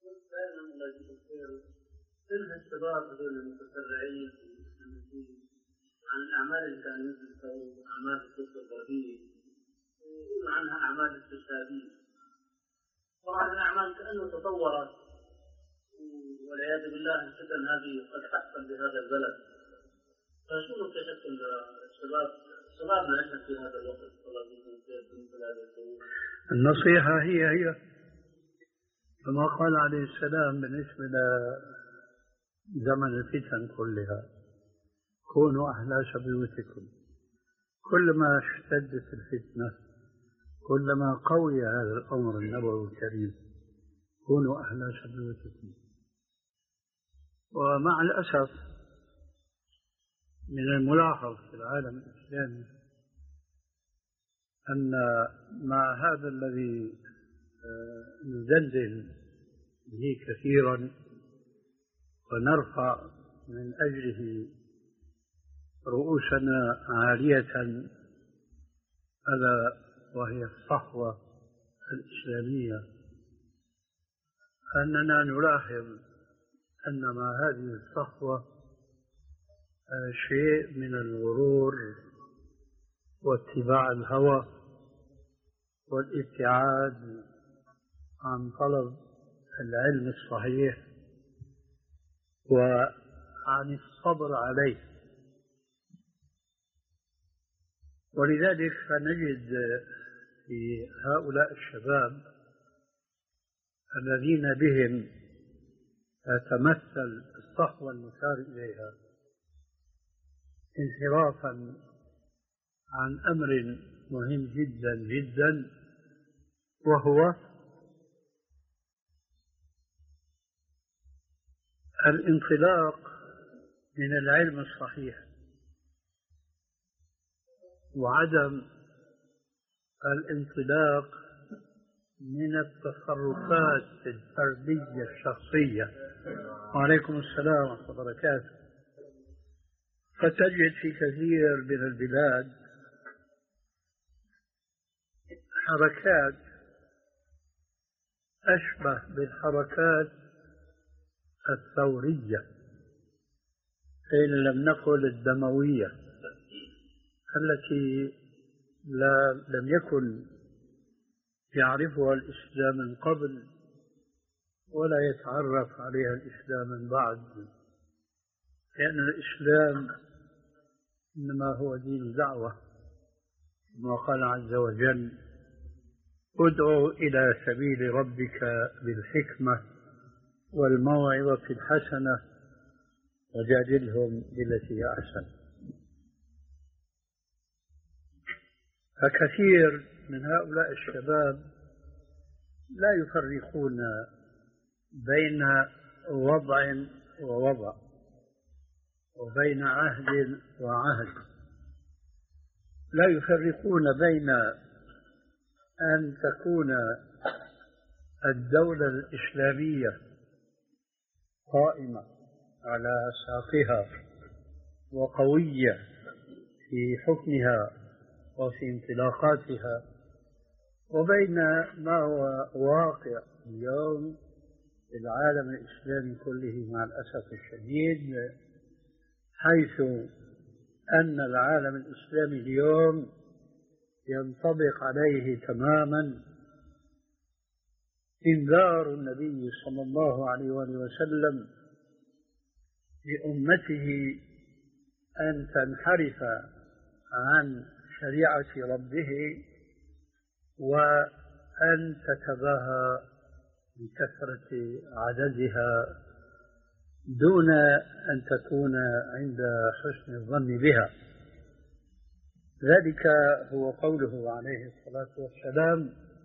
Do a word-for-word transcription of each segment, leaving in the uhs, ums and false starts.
كل الشباب هذول المتسرعين عن الأعمال اللي كانوا يسووا أعمال التطبيقية ويقولوا عنها أعمال استشهادية. طبعا الأعمال كأنه تطورت والعياذ بالله الفتن هذه قد تحصل بهذا البلد. فشو نصيحة الشباب شبابنا احنا في هذا الوقت؟ النصيحة هي هي كما قال عليه السلام بالنسبة لزمن الفتن كلها: كونوا أحلاس بيوتكم. كلما اشتدت الفتنة كلما قوي هذا الأمر النبوي الكريم: كونوا أحلاس بيوتكم. ومع الأسف من الملاحظ في العالم الإسلامي أن مع هذا الذي نزلزل به كثيرا ونرفع من أجله رؤوسنا عالية، ألا وهي الصحوة الإسلامية، أننا نلاحظ أن مع هذه الصحوة شيء من الغرور واتباع الهوى والابتعاد عن طلب العلم الصحيح وعن الصبر عليه. ولذلك فنجد في هؤلاء الشباب الذين بهم تتمثل الصحوة المشار إليها انحرافا عن أمر مهم جدا جدا، وهو الانطلاق من العلم الصحيح وعدم الانطلاق من التصرفات الفردية الشخصية. وعليكم السلام ورحمة الله وبركاته. فتجد في كثير من البلاد حركات أشبه بالحركات الثورية إن لم نقل الدموية، التي لا لم يكن يعرفها الإسلام من قبل ولا يتعرف عليها الإسلام من بعد، لأن الإسلام إنما هو دين دعوة، كما قال عز وجل: ادعو إلى سبيل ربك بالحكمة والموعظة الحسنة وجادلهم بالتي هي أحسن. فكثير من هؤلاء الشباب لا يفرقون بين وضع ووضع وبين عهد وعهد، لا يفرقون بين أن تكون الدولة الإسلامية قائمة على ساقها وقوية في حكمها وفي انطلاقاتها، وبين ما هو واقع اليوم في العالم الإسلامي كله مع الأسف الشديد، حيث أن العالم الإسلامي اليوم ينطبق عليه تماما إنذار النبي صلى الله عليه وسلم لأمته أن تنحرف عن شريعة ربه وأن تتباهى بكثرة عددها دون أن تكون عند حسن الظن بها. ذلك هو قوله عليه الصلاة والسلام: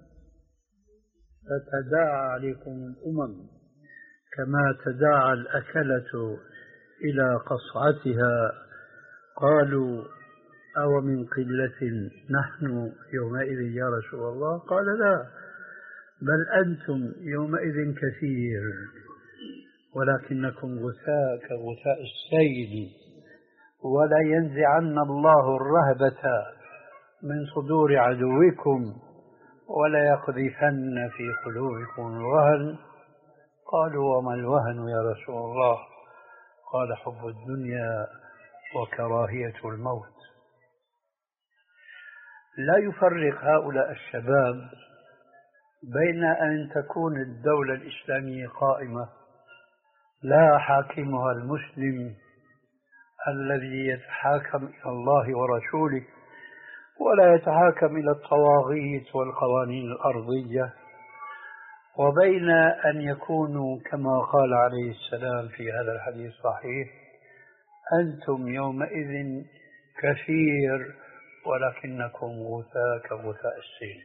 فتداعى عليكم الأمم كما تداعى الأكلة إلى قصعتها، قالوا أو من قلة نحن يومئذ يا رسول الله؟ قال: لا، بل أنتم يومئذ كثير ولكنكم غثاء كغثاء السيل، ولا ينزعن الله الرهبة من صدور عدوكم ولا يقذفن في قلوبكم الوهن قالوا: وما الوهن يا رسول الله؟ قال: حب الدنيا وكراهية الموت. لا يفرق هؤلاء الشباب بين أن تكون الدولة الإسلامية قائمة لا حاكمها المسلم الذي يتحاكم إلى الله ورسوله ولا يتحاكم إلى الطواغيت والقوانين الأرضية، وبين أن يكونوا كما قال عليه السلام في هذا الحديث الصحيح: أنتم يومئذ كثير ولكنكم غثاء كغثاء السيل.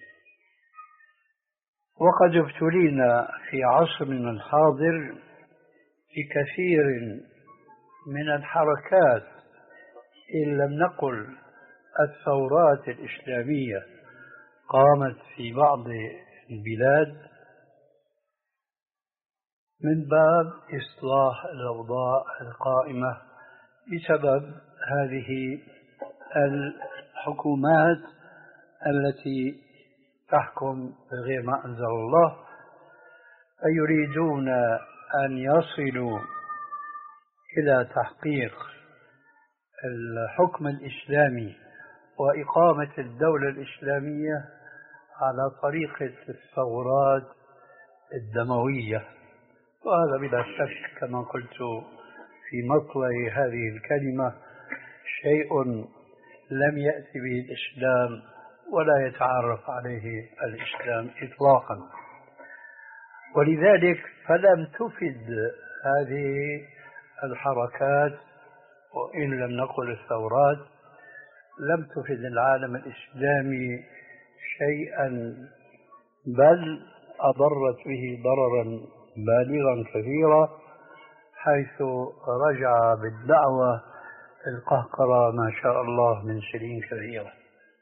وقد ابتلينا في عصرنا الحاضر بكثير من الحركات، إن لم نقل الثورات الإسلامية، قامت في بعض البلاد من باب إصلاح الأوضاع القائمة بسبب هذه الحكومات التي تحكم بغير ما أنزل الله، فيريدون أن يصلوا إلى تحقيق الحكم الإسلامي وإقامة الدولة الإسلامية على طريقة الثورات الدموية. وهذا بلا شك كما قلت في مطلع هذه الكلمة شيء لم يأتي به الإسلام ولا يتعرف عليه الإسلام إطلاقا. ولذلك فلم تفد هذه الحركات، وإن لم نقل الثورات، لم تفد العالم الإسلامي شيئا، بل أضرت به ضررا بالغا كثيرا، حيث رجع بالدعوة القهقرة ما شاء الله من سنين كثيرة.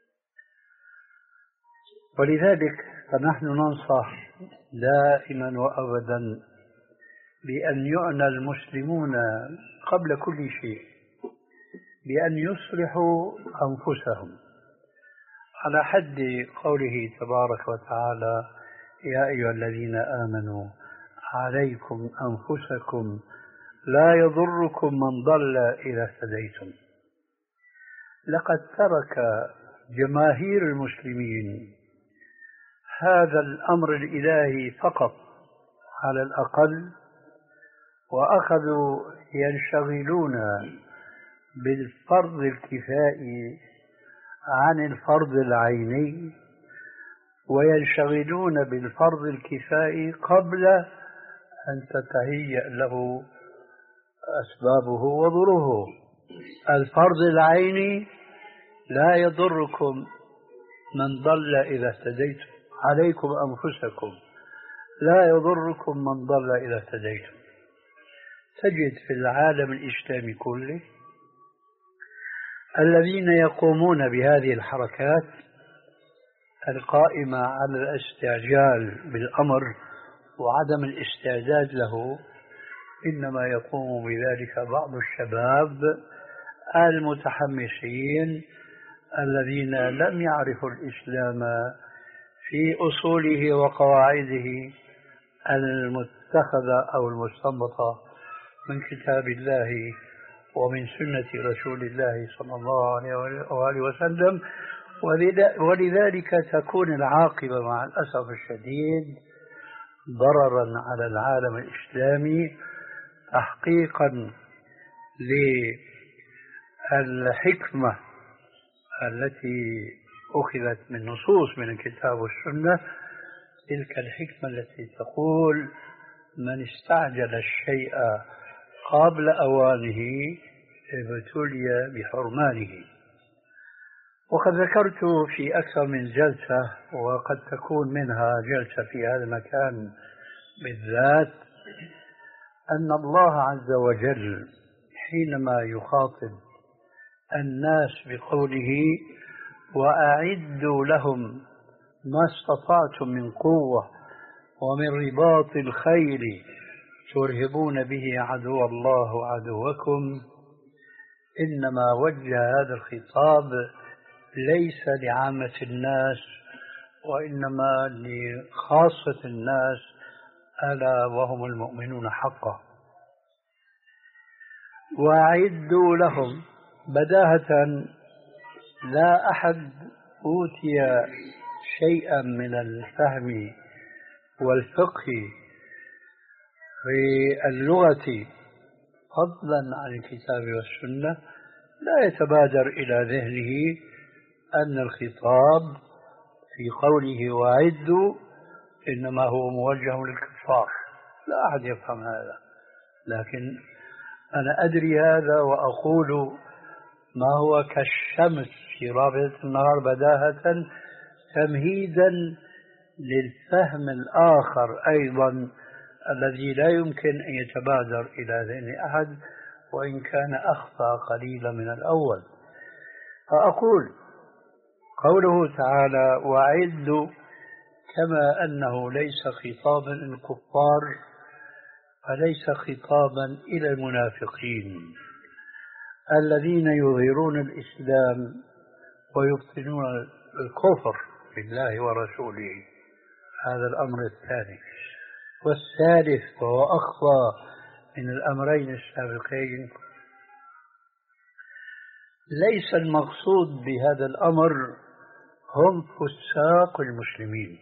ولذلك فنحن ننصح دائما وأبدا بأن يعنى المسلمون قبل كل شيء بأن يصلحوا أنفسهم، على حد قوله تبارك وتعالى: يا أيها الذين آمنوا عليكم أنفسكم لا يضركم من ضل إذا اهتديتم. لقد ترك جماهير المسلمين هذا الأمر الإلهي فقط على الأقل، وأخذوا ينشغلون بالفرض الكفائي عن الفرض العيني، وينشغلون بالفرض الكفائي قبل أن تتهيأ له أسبابه وظروفه. الفرض العيني: لا يضركم من ضل إذا اهتديتم، عليكم أنفسكم لا يضركم من ضل إذا اهتديتم. تجد في العالم الإسلامي كله الذين يقومون بهذه الحركات القائمة على الاستعجال بالأمر وعدم الاستعداد له، إنما يقوم بذلك بعض الشباب المتحمسين الذين لم يعرفوا الإسلام في أصوله وقواعده المتخذة أو المستنبطة من كتاب الله ومن سنة رسول الله صلى الله عليه وسلم. ولذلك تكون العاقبة مع الأسف الشديد ضررا على العالم الإسلامي، تحقيقا للحكمة التي أخذت من نصوص من الكتاب والسنة، تلك الحكمة التي تقول: من استعجل الشيء قبل أوانه ابتلي بحرمانه. وقد ذكرت في أكثر من جلسة، وقد تكون منها جلسة في هذا المكان بالذات، أن الله عز وجل حينما يخاطب الناس بقوله: وأعدوا لهم ما استطعتم من قوة ومن رباط الخيل ترهبون به عدو الله وعدوكم، إنما وجه هذا الخطاب ليس لعامة الناس، وإنما لخاصة الناس ألا وهم المؤمنون حقا. وأعدوا لهم بداهة، لا أحد أوتي شيئا من الفهم والفقه في اللغة فضلا عن الكتاب والسنة لا يتبادر إلى ذهنه أن الخطاب في قوله وأعدوا إنما هو موجه للكفار. لا أحد يفهم هذا، لكن أنا أدري هذا وأقول ما هو كالشمس في رابعة النهار بداهة تمهيدا للفهم الآخر أيضا الذي لا يمكن أن يتبادر إلى ذهن أحد وإن كان أخفى قليلا من الأول. فأقول قوله تعالى وأعدوا كما أنه ليس خطابا للكفار فليس خطابا إلى المنافقين الذين يظهرون الإسلام ويبطنون الكفر بالله ورسوله. هذا الأمر الثاني. والثالث وهو أخفى من الأمرين السابقين، ليس المقصود بهذا الأمر هم فساق المسلمين.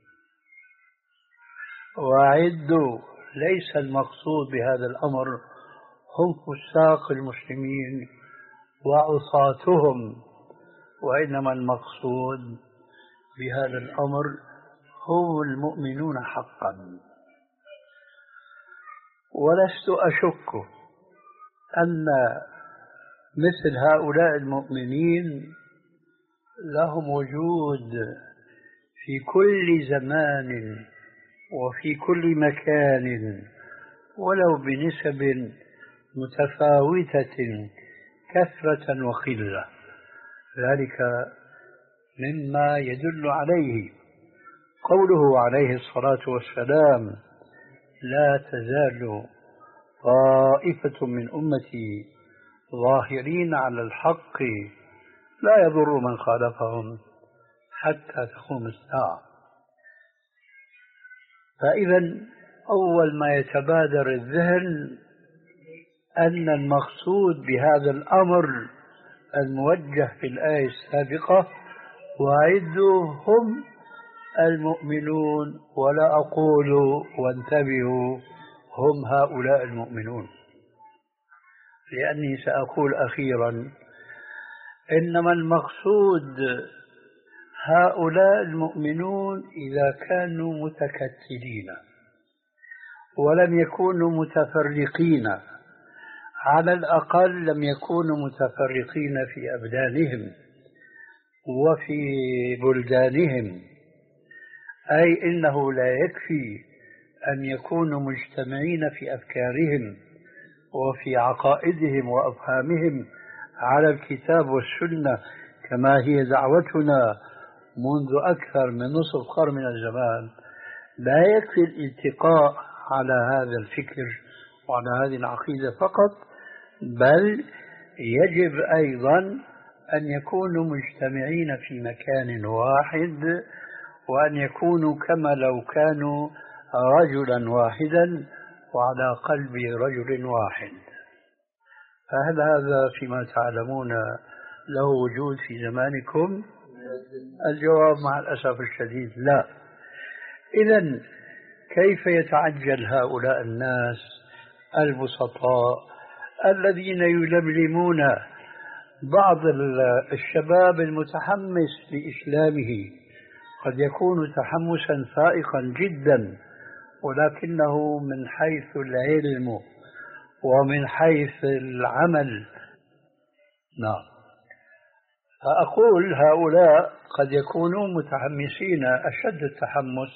وأعدوا ليس المقصود بهذا الأمر هم فساق المسلمين وعصاتهم، وإنما المقصود بهذا الأمر هم المؤمنون حقا. ولست أشك أن مثل هؤلاء المؤمنين لهم وجود في كل زمان وفي كل مكان ولو بنسب متفاوتة كثرة وقلة. ذلك مما يدل عليه قوله عليه الصلاة والسلام لا تزال طائفة من أمتي ظاهرين على الحق لا يضر من خالفهم حتى تقوم الساعة. فإذا أول ما يتبادر الذهن أن المقصود بهذا الأمر الموجه في الآية السابقة وأعدوا هم المؤمنون، ولا أقول وانتبهوا هم هؤلاء المؤمنون، لأني سأقول أخيرا إنما المقصود هؤلاء المؤمنون إذا كانوا متكتلين ولم يكونوا متفرقين، على الأقل لم يكونوا متفرقين في أبدانهم وفي بلدانهم، أي إنه لا يكفي أن يكونوا مجتمعين في أفكارهم وفي عقائدهم وأفهامهم على الكتاب والسنة كما هي دعوتنا منذ أكثر من نصف قرن من الزمان. لا يكفي الالتقاء على هذا الفكر وعلى هذه العقيدة فقط، بل يجب أيضا أن يكونوا مجتمعين في مكان واحد وأن يكونوا كما لو كانوا رجلا واحدا وعلى قلب رجل واحد. فهل هذا فيما تعلمون له وجود في زمانكم؟ الجواب مع الأسف الشديد لا. إذن كيف يتعجل هؤلاء الناس البسطاء الذين يلملمون بعض الشباب المتحمس لإسلامه، قد يكون تحمسا فائقا جدا ولكنه من حيث العلم ومن حيث العمل نعم. فأقول هؤلاء قد يكونوا متحمسين أشد التحمس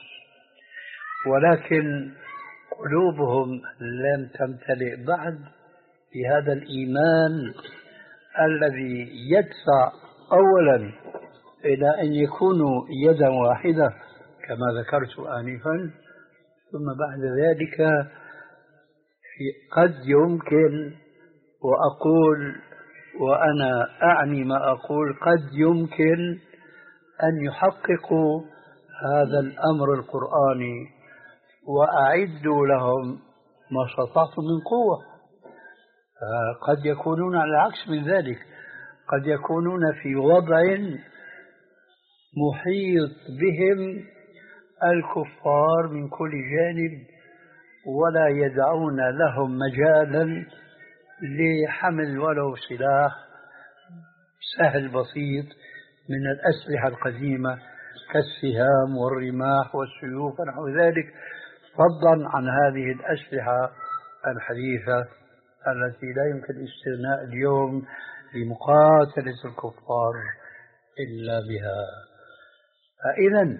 ولكن قلوبهم لم تمتلئ بعد بهذا الإيمان الذي يدفع أولا إلى أن يكونوا يدا واحدة كما ذكرت آنفا، ثم بعد ذلك قد يمكن، وأقول وأنا أعني ما أقول، قد يمكن أن يحققوا هذا الأمر القرآني وأعدوا لهم ما استطعتم من قوة. قد يكونون على العكس من ذلك، قد يكونون في وضع محيط بهم الكفار من كل جانب ولا يدعون لهم مجالا لحمل ولو سلاح سهل بسيط من الأسلحة القديمة كالسهام والرماح والسيوف ونحو ذلك، فضلا عن هذه الأسلحة الحديثة التي لا يمكن الاستغناء اليوم لمقاتلة الكفار إلا بها. فإذا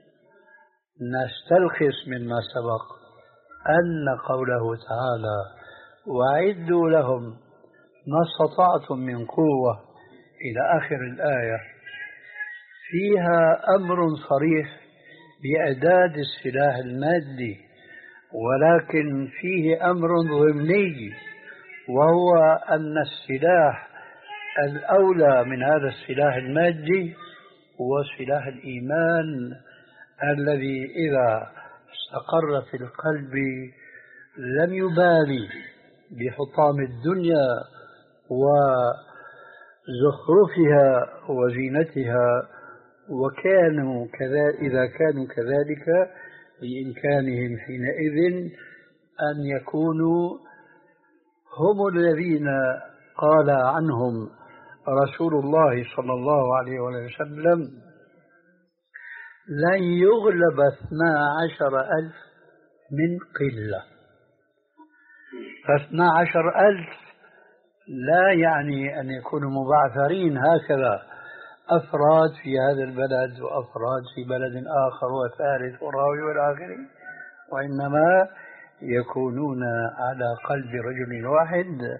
نستلخص مما سبق أن قوله تعالى وأعدوا لهم ما استطعتم من قوة إلى آخر الآية فيها أمر صريح بإعداد السلاح المادي، ولكن فيه أمر ضمني، وهو أن السلاح الأولى من هذا السلاح المادي هو سلاح الإيمان الذي إذا استقر في القلب لم يبالي بحطام الدنيا وزخرفها وزينتها، وكانوا كذا إذا كانوا كذلك بإمكانهم حينئذ أن يكونوا هم الذين قال عنهم رسول الله صلى الله عليه وسلم لن يغلب اثنا عشر ألف من قلة. فاثنا عشر ألف لا يعني أن يكونوا مبعثرين هكذا أفراد في هذا البلد وأفراد في بلد آخر وثالث وراوي والآخر، وإنما يكونون على قلب رجل واحد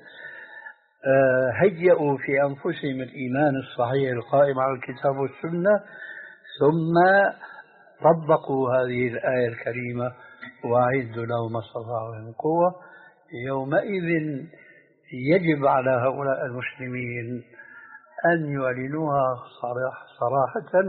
هيئوا في أنفسهم الإيمان الصحيح القائم على الكتاب والسنة، ثم طبقوا هذه الآية الكريمة وأعدوا لهم ما استطاعوا من قوة. يومئذ يجب على هؤلاء المسلمين أن يعلنوها صراحة،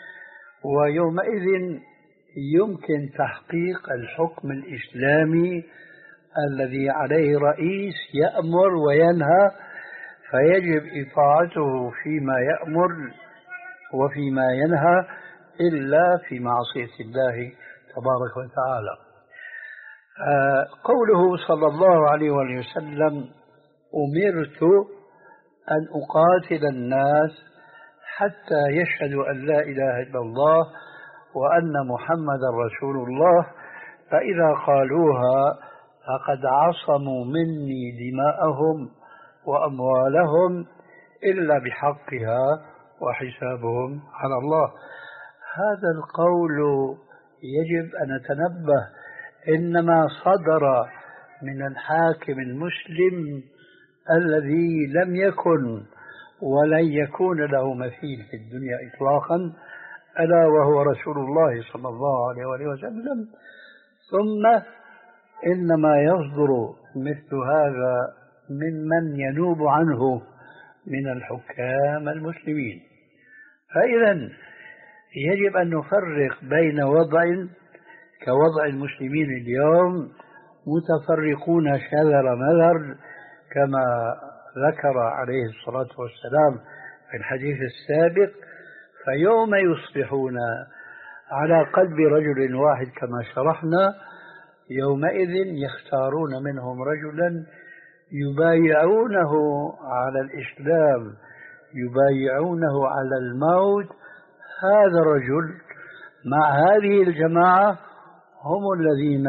ويومئذ يمكن تحقيق الحكم الإسلامي الذي عليه رئيس يأمر وينهى، فيجب إطاعته فيما يأمر وفيما ينهى إلا في معصية الله تبارك وتعالى. آه قوله صلى الله عليه وسلم أمرت أن أقاتل الناس حتى يشهدوا أن لا إله إلا الله وأن محمد رسول الله، فإذا قالوها فقد عصموا مني دماءهم وأموالهم إلا بحقها وحسابهم على الله. هذا القول يجب أن نتنبه إنما صدر من الحاكم المسلم الذي لم يكن ولن يكون له مثيل في الدنيا إطلاقا، ألا وهو رسول الله صلى الله عليه وسلم. ثم إنما يصدر مثل هذا ممن ينوب عنه من الحكام المسلمين. فإذا يجب أن نفرق بين وضع كوضع المسلمين اليوم متفرقون شذر مذر كما ذكر عليه الصلاة والسلام في الحديث السابق، فيوم يصبحون على قلب رجل واحد كما شرحنا يومئذ يختارون منهم رجلا يبايعونه على الإسلام، يبايعونه على الموت. هذا الرجل مع هذه الجماعة هم الذين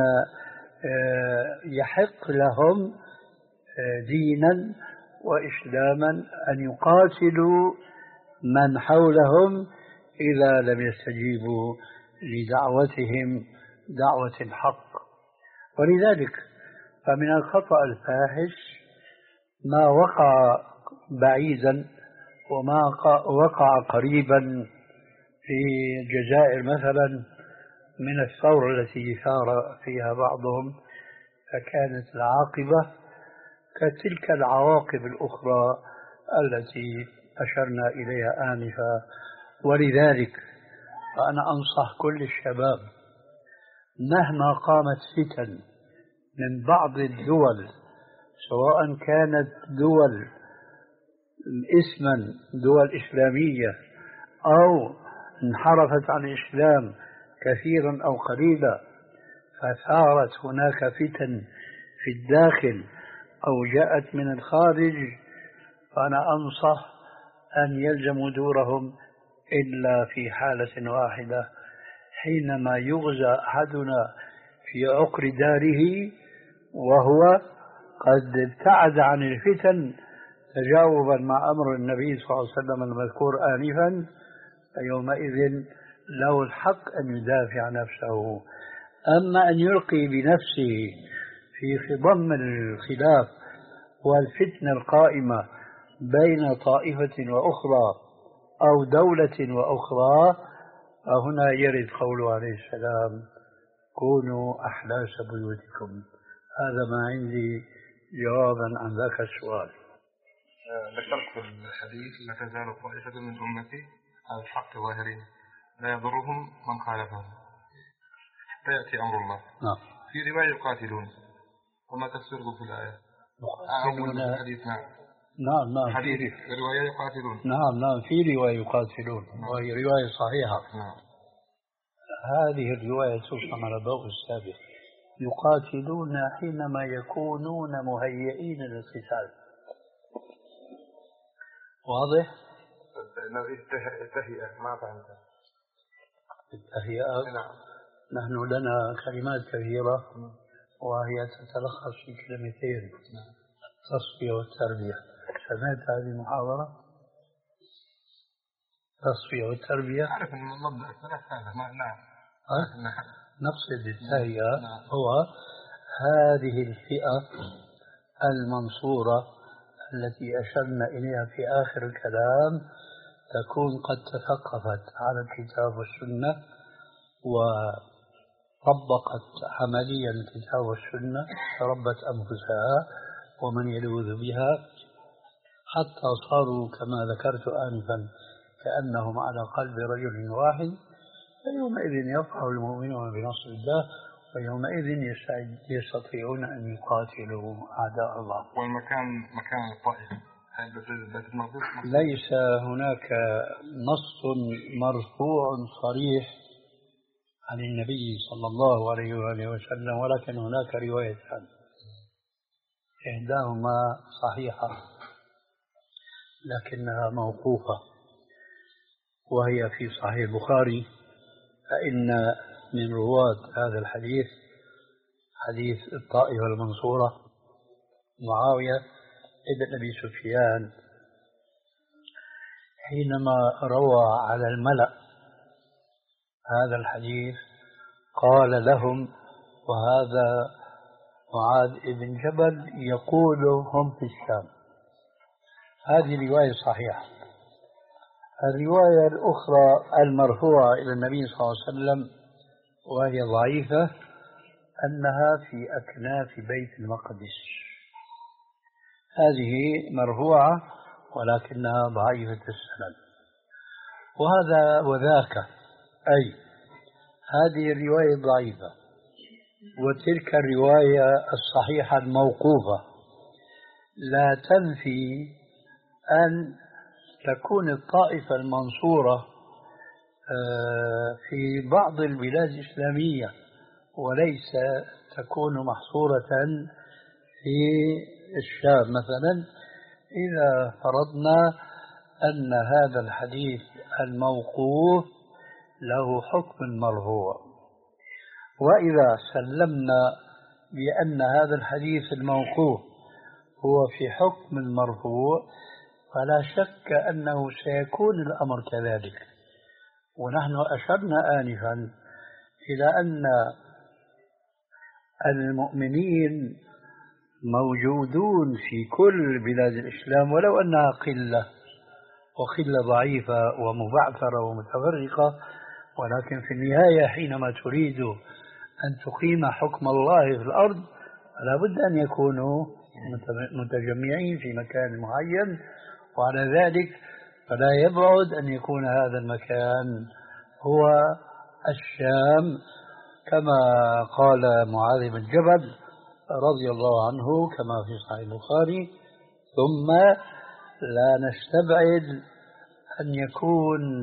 يحق لهم دينا وإسلاما أن يقاتلوا من حولهم إذا لم يستجيبوا لدعوتهم دعوة الحق. ولذلك فمن الخطأ الفاحش ما وقع بعيدا وما وقع قريبا في الجزائر مثلا من الثورة التي ثار فيها بعضهم، فكانت العاقبة كتلك العواقب الأخرى التي أشرنا إليها آنفا. ولذلك فأنا أنصح كل الشباب مهما قامت فتن من بعض الدول، سواء كانت دول اسما دول إسلامية أو انحرفت عن الإسلام كثيرا أو قليلا، فثارت هناك فتن في الداخل أو جاءت من الخارج، فأنا أنصح أن يلزموا دورهم إلا في حالة واحدة، حينما يغزى أحدنا في عقر داره وهو قد ابتعد عن الفتن تجاوبا مع أمر النبي صلى الله عليه وسلم المذكور آنفا، فيومئذ له الحق أن يدافع نفسه. أما أن يلقي بنفسه في خضم الخلاف والفتنة القائمة بين طائفة وأخرى أو دولة وأخرى، فهنا يرد قوله عليه السلام: كونوا أحلاس بيوتكم. هذا ما عندي جوابا عن ذاك السؤال. ذكرت في الحديث: لا تزال طائفة من أمتي على الحق ظاهرين لا يضرهم من خالفهم حتى يأتي أمر الله. نعم. في رواية يقاتلون، وما تفسره في الآية؟ يقاتلون. الحديث. نعم نعم نعم في رواية يقاتلون. نعم نعم في رواية يقاتلون. نعم. وهي رواية صحيحة. نعم. هذه الرواية ترسم على ضوء السابق. يقاتلون حينما يكونون مهيئين للقتال. واضح؟ التهيئة ما فهمت. التهيئة. نعم. نحن لنا كلمات كثيرة وهي تتلخص في كلمتين: التصفية والتربية. سمعت هذه المحاضرة؟ التصفية والتربية. أعرف أن المبدأ الثلاث هذا. نعم. نقصد التهيئة هو هذه الفئة المنصورة التي أشرنا إليها في آخر الكلام تكون قد تثقفت على الكتاب والسنة وطبقت عمليا الكتاب والسنة، تربت أنفسها ومن يلوذ بها حتى صاروا كما ذكرت آنفا كأنهم على قلب رجل واحد. فيومئذ يفرح المؤمنون بنصر الله، ويومئذ يستطيعون أن يقاتلوا أعداء الله. والمكان مكان الطائفة ليس هناك نص مرفوع صريح عن النبي صلى الله عليه وآله وسلم، ولكن هناك روايتان إحداهما صحيحة لكنها موقوفة، وهي في صحيح البخاري. فإن من رواة هذا الحديث حديث الطائفة المنصورة معاوية ابن أبي سفيان، حينما روى على الملأ هذا الحديث قال لهم: وهذا معاذ بن جبل يقول هم في الشام. هذه رواية صحيحة. الرواية الأخرى المرفوعة إلى النبي صلى الله عليه وسلم وهي ضعيفة أنها في أكناف بيت المقدس. هذه مرفوعة ولكنها ضعيفة السند. وهذا وذاك، أي هذه الرواية ضعيفة وتلك الرواية الصحيحة الموقوفة لا تنفي أن تكون الطائفة المنصورة في بعض البلاد الإسلامية وليس تكون محصورة في الشام مثلا، إذا فرضنا أن هذا الحديث الموقوف له حكم مرفوع. وإذا سلمنا بأن هذا الحديث الموقوف هو في حكم المرفوع فلا شك أنه سيكون الأمر كذلك. ونحن أشرنا آنفا إلى أن المؤمنين موجودون في كل بلاد الإسلام ولو أنها قلة وقلة ضعيفة ومبعثرة ومتفرقة، ولكن في النهاية حينما تريد أن تقيم حكم الله في الأرض فلا بد أن يكونوا متجمعين في مكان معين، وعلى ذلك فلا يبعد أن يكون هذا المكان هو الشام كما قال معاذ بن جبل رضي الله عنه كما في صحيح البخاري. ثم لا نستبعد أن يكون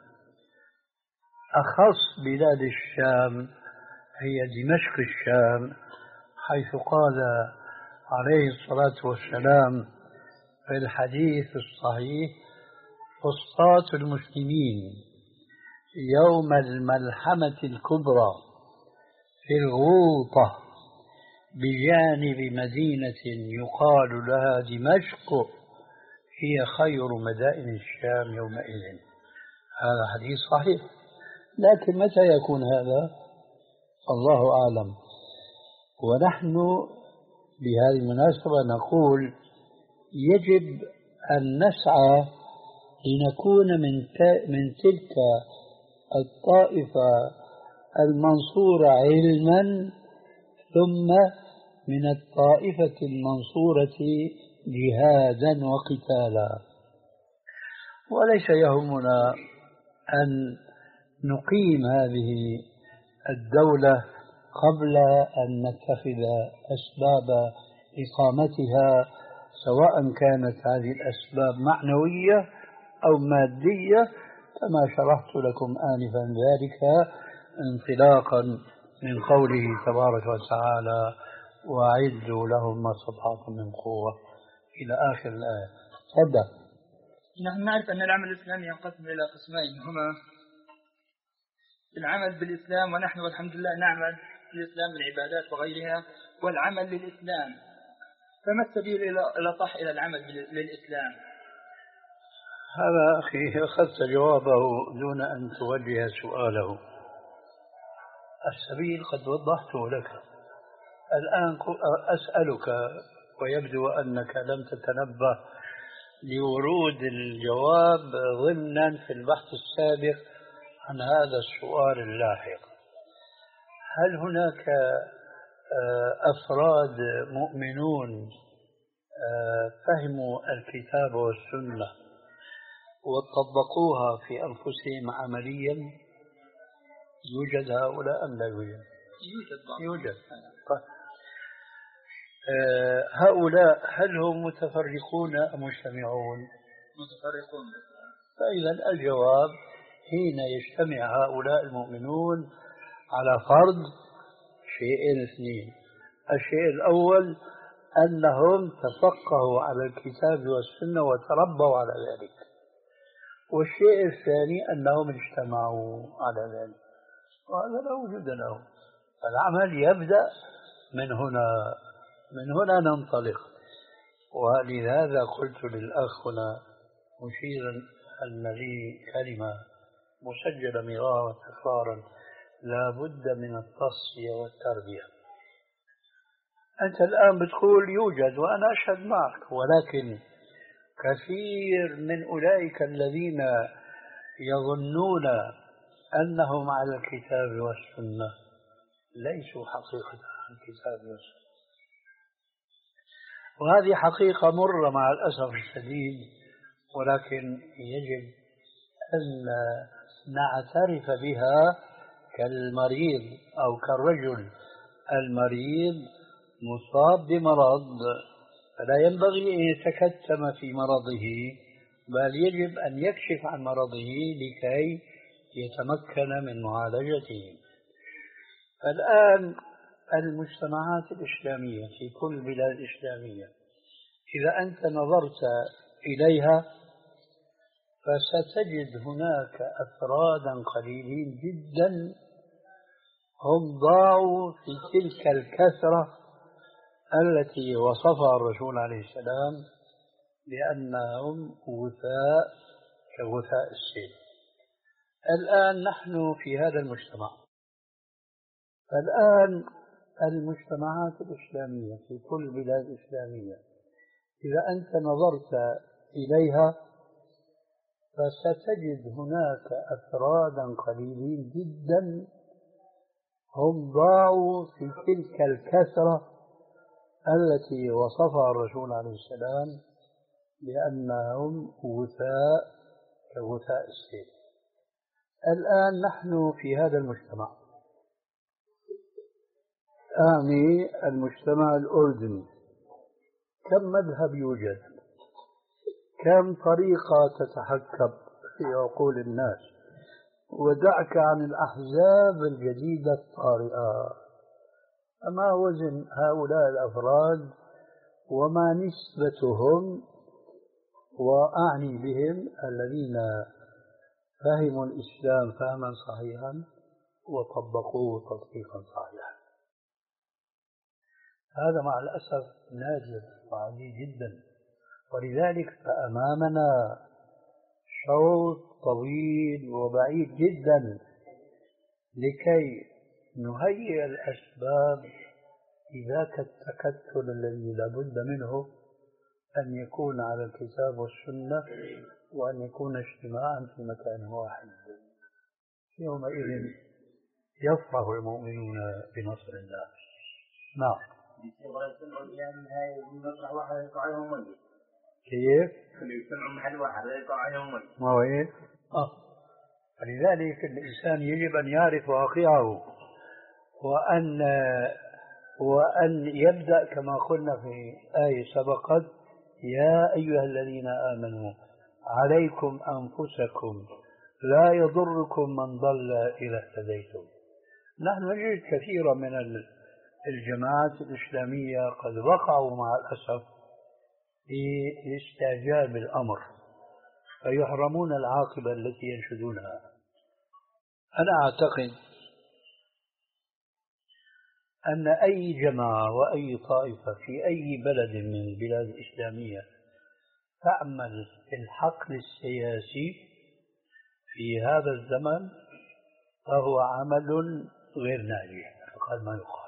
أخص بلاد الشام هي دمشق الشام، حيث قال عليه الصلاة والسلام في الحديث الصحيح: فسطاط المسلمين يوم الملحمة الكبرى في الغوطة بجانب مدينة يقال لها دمشق هي خير مدائن الشام يومئذ. هذا حديث صحيح، لكن متى يكون هذا؟ الله أعلم. ونحن بهذه المناسبة نقول يجب أن نسعى لنكون من من تلك الطائفة المنصورة علما، ثم من الطائفة المنصورة جهادا وقتالا. وليس يهمنا أن نقيم هذه الدولة قبل أن نتخذ أسباب إقامتها، سواء كانت هذه الأسباب معنوية أو مادية، كما شرحت لكم آنفا ذلك انطلاقا من قوله تبارك وتعالى: وأعدوا لهم ما استطعتم من قوة إلى آخر الآية. تفضل. نحن نعرف أن العمل الإسلامي ينقسم إلى قسمين، هما العمل بالإسلام، ونحن والحمد لله نعمل في الإسلام من عبادات وغيرها، والعمل للإسلام. فما السبيل إلى طح إلى العمل للإسلام؟ هذا أخي أخذت جوابه دون أن توجه سؤاله. السبيل قد وضحته لك، الآن أسألك ويبدو أنك لم تتنبه لورود الجواب ضمنا في البحث السابق عن هذا السؤال اللاحق: هل هناك أفراد مؤمنون فهموا الكتاب والسنة وطبقوها في أنفسهم عمليا؟ يوجد هؤلاء أم لا يوجد؟ يوجد. يوجد. هؤلاء هل هم متفرقون أم مجتمعون؟ متفرقون. فإذا الجواب: حين يجتمع هؤلاء المؤمنون على فرض شيئين اثنين: الشيء الأول أنهم تفقهوا على الكتاب والسنة وتربوا على ذلك، والشيء الثاني أنهم اجتمعوا على ذلك، وهذا لا وجود له. العمل يبدأ من هنا، من هنا ننطلق. ولهذا قلت للأخ هنا مشيرا أن لي كلمة مسجلة مرارا وتكرارا: لا بد من التصفية والتربية. أنت الآن بتقول يوجد وأنا أشهد معك، ولكن كثير من أولئك الذين يظنون أنهم على الكتاب والسنة ليسوا حقيقة على الكتاب والسنة، وهذه حقيقة مرة مع الأسف الشديد، ولكن يجب أن نعترف بها كالمريض أو كالرجل المريض مصاب بمرض، فلا ينبغي أن يتكتم في مرضه، بل يجب أن يكشف عن مرضه لكي يتمكن من معالجته. الآن المجتمعات الإسلامية في كل البلاد الإسلامية إذا أنت نظرت إليها فستجد هناك أفرادا قليلين جدا هم ضاعوا في تلك الكثرة التي وصفها الرسول عليه السلام بأنهم غثاء كغثاء السيل. الآن نحن في هذا المجتمع، الآن المجتمعات الإسلامية في كل البلاد الإسلامية إذا أنت نظرت إليها فستجد هناك أفرادا قليلين جدا هم ضاعوا في تلك الكثرة التي وصفها الرسول عليه السلام بأنهم غثاء كغثاء السيل. الآن نحن في هذا المجتمع، أعني المجتمع الأردني، كم مذهب يوجد؟ كم طريقة تتحكم في عقول الناس؟ ودعك عن الأحزاب الجديدة الطارئة، ما وزن هؤلاء الأفراد وما نسبتهم، وأعني بهم الذين فهموا الإسلام فهما صحيحا وطبقوه تطبيقا صحيحا. هذا مع الأسف نادر وعديد جدا، ولذلك فأمامنا شوط طويل وبعيد جدا لكي نهيئ الأسباب لذاك التكتل الذي لابد منه أن يكون على الكتاب والسنة، وأن يكون اجتماعا في مكان واحد. يومئذ يفرح المؤمنون بنصر الله. نعم. كيف؟ ما هو إيه؟ آه. فلذلك الإنسان يجب أن يعرف واقعه، وأن وأن يبدأ كما قلنا في آية سبقت: يا أيها الذين آمنوا عليكم أنفسكم لا يضركم من ضل إذا اهتديتم. نحن نجد كثيرا من الجماعات الإسلامية قد وقعوا مع الأسف في استعجال الأمر فيحرمون العاقبة التي ينشدونها. أنا أعتقد أن أي جماعة وأي طائفة في أي بلد من البلاد الإسلامية تعمل في الحقل السياسي في هذا الزمن فهو عمل غير ناجح فقال ما يقال.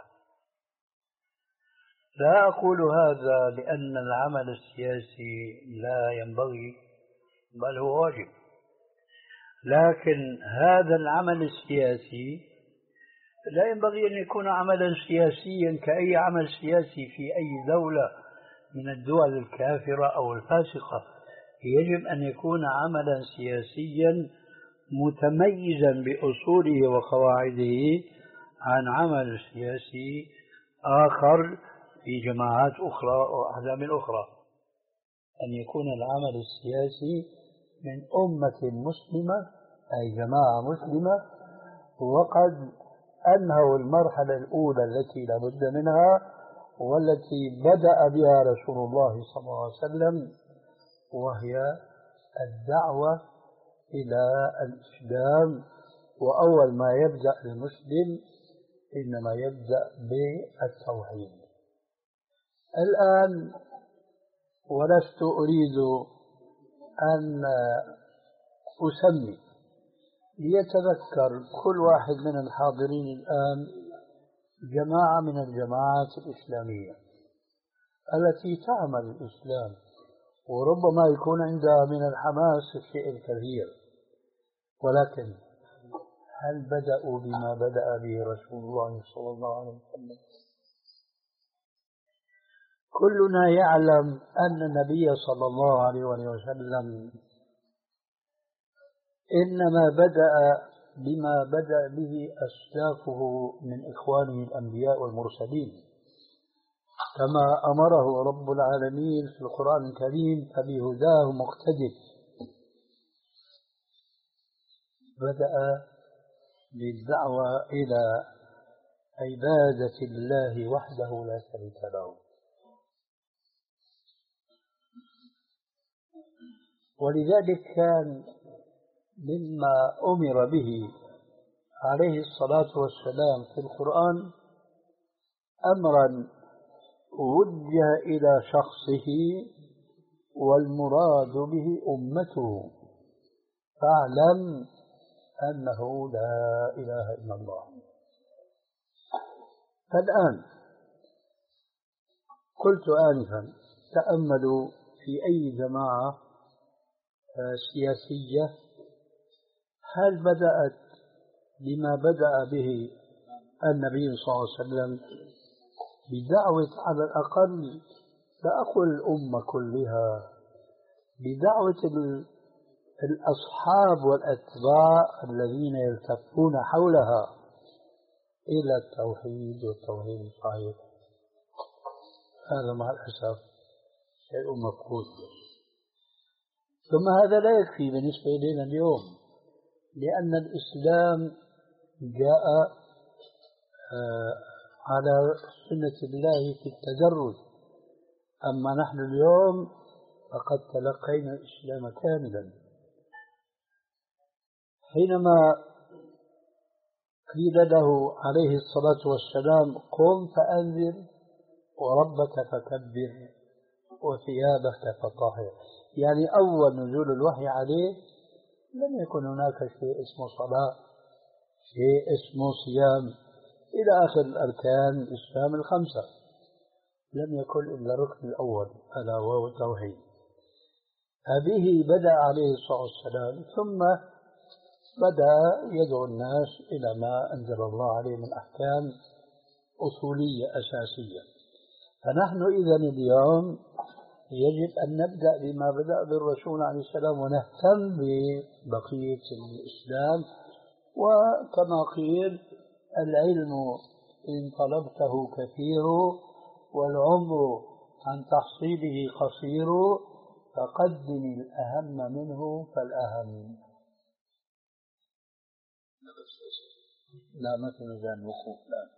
لا أقول هذا لأن العمل السياسي لا ينبغي، بل هو واجب، لكن هذا العمل السياسي لا ينبغي أن يكون عملا سياسيا كأي عمل سياسي في أي دولة من الدول الكافرة أو الفاسقة. يجب أن يكون عملا سياسيا متميزا بأصوله وقواعده عن عمل سياسي آخر في جماعات أخرى وأحزاب أخرى. أن يكون العمل السياسي من أمة مسلمة أي جماعة مسلمة، وقد أنهوا المرحلة الأولى التي لا بد منها والتي بدأ بها رسول الله صلى الله عليه وسلم، وهي الدعوة إلى الإسلام. وأول ما يبدأ المسلم إنما يبدأ بالتوحيد. الآن ولست أريد أن أسمي، ليتذكر كل واحد من الحاضرين الآن جماعة من الجماعات الإسلامية التي تعمل الإسلام، وربما يكون عندها من الحماس الشيء الكثير، ولكن هل بدأوا بما بدأ به رسول الله صلى الله عليه وسلم؟ كلنا يعلم أن النبي صلى الله عليه وسلم إنما بدأ بما بدأ به أسلافه من إخوانه الأنبياء والمرسلين، كما أمره رب العالمين في القرآن الكريم: فبهداه مقتدٍ. بدأ بالدعوة إلى عبادة الله وحده لا شريك له. ولذلك كان مما أمر به عليه الصلاة والسلام في القرآن أمرا وجه إلى شخصه والمراد به أمته: فاعلم أنه لا إله إلا الله. فالآن قلت آنفا: تأملوا في أي جماعة سياسية هل بدأت بما بدأ به النبي صلى الله عليه وسلم بدعوة على الأقل، لا أقول الأمة كلها، بدعوة الأصحاب والأتباع الذين يلتفون حولها. إلى التوحيد والتوحيد الصحيح. هذا مع الأسف شيء مفقود. ثم هذا لا يكفي بالنسبة إلينا اليوم، لأن الإسلام جاء على سنة الله في التدرج. أما نحن اليوم فقد تلقينا الإسلام كاملا. حينما قيل له عليه الصلاة والسلام قم فأنذر وربك فكبر وثيابك فطهر، يعني أول نزول الوحي عليه لم يكن هناك شيء اسمه صلاة، شيء اسمه صيام، إلى آخر الأركان الإسلام الخمسة، لم يكن إلا الركن الأول ألا وهو التوحيد. به بدأ عليه الصلاة والسلام، ثم بدأ يدعو الناس إلى ما أنزل الله عليه من أحكام أصولية أساسية. فنحن إذن اليوم يجب أن نبدأ بما بدأ بالرسول عليه السلام ونهتم ببقية الإسلام. وكما قيل العلم إن طلبته كثير والعمر عن تحصيله قصير، فقدم الأهم منه فالأهم. لا مثل ذا الوقوف لا.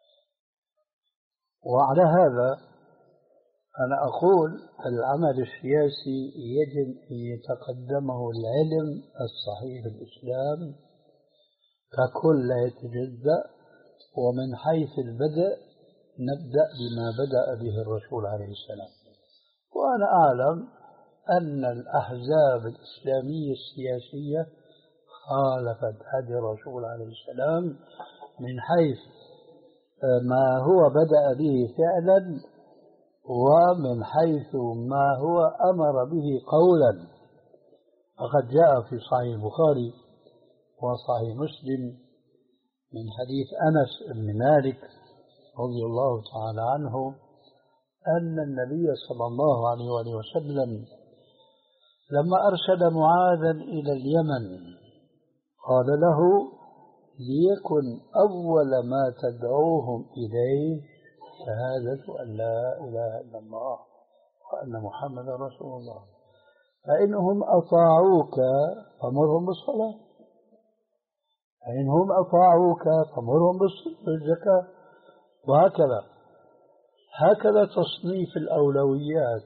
وعلى هذا أنا أقول العمل السياسي يجب أن يتقدمه العلم الصحيح في الإسلام ككل لا يتجزأ. ومن حيث البدء نبدأ بما بدأ به الرسول عليه السلام. وأنا أعلم أن الأحزاب الإسلامية السياسية خالفت هدي الرسول عليه السلام من حيث ما هو بدأ به فعلا ومن حيث ما هو أمر به قولا. فقد جاء في صحيح البخاري وصحيح مسلم من حديث أنس بن مالك رضي الله تعالى عنه أن النبي صلى الله عليه وآله وسلم لما أرسل معاذا إلى اليمن قال له ليكن أول ما تدعوهم إليه شهادة أن لا إله إلا الله وأن محمدا رسول الله، فإنهم أطاعوك فمرهم بالصلاة، فإنهم أطاعوك فمرهم بالزكاة، وهكذا. هكذا تصنيف الأولويات.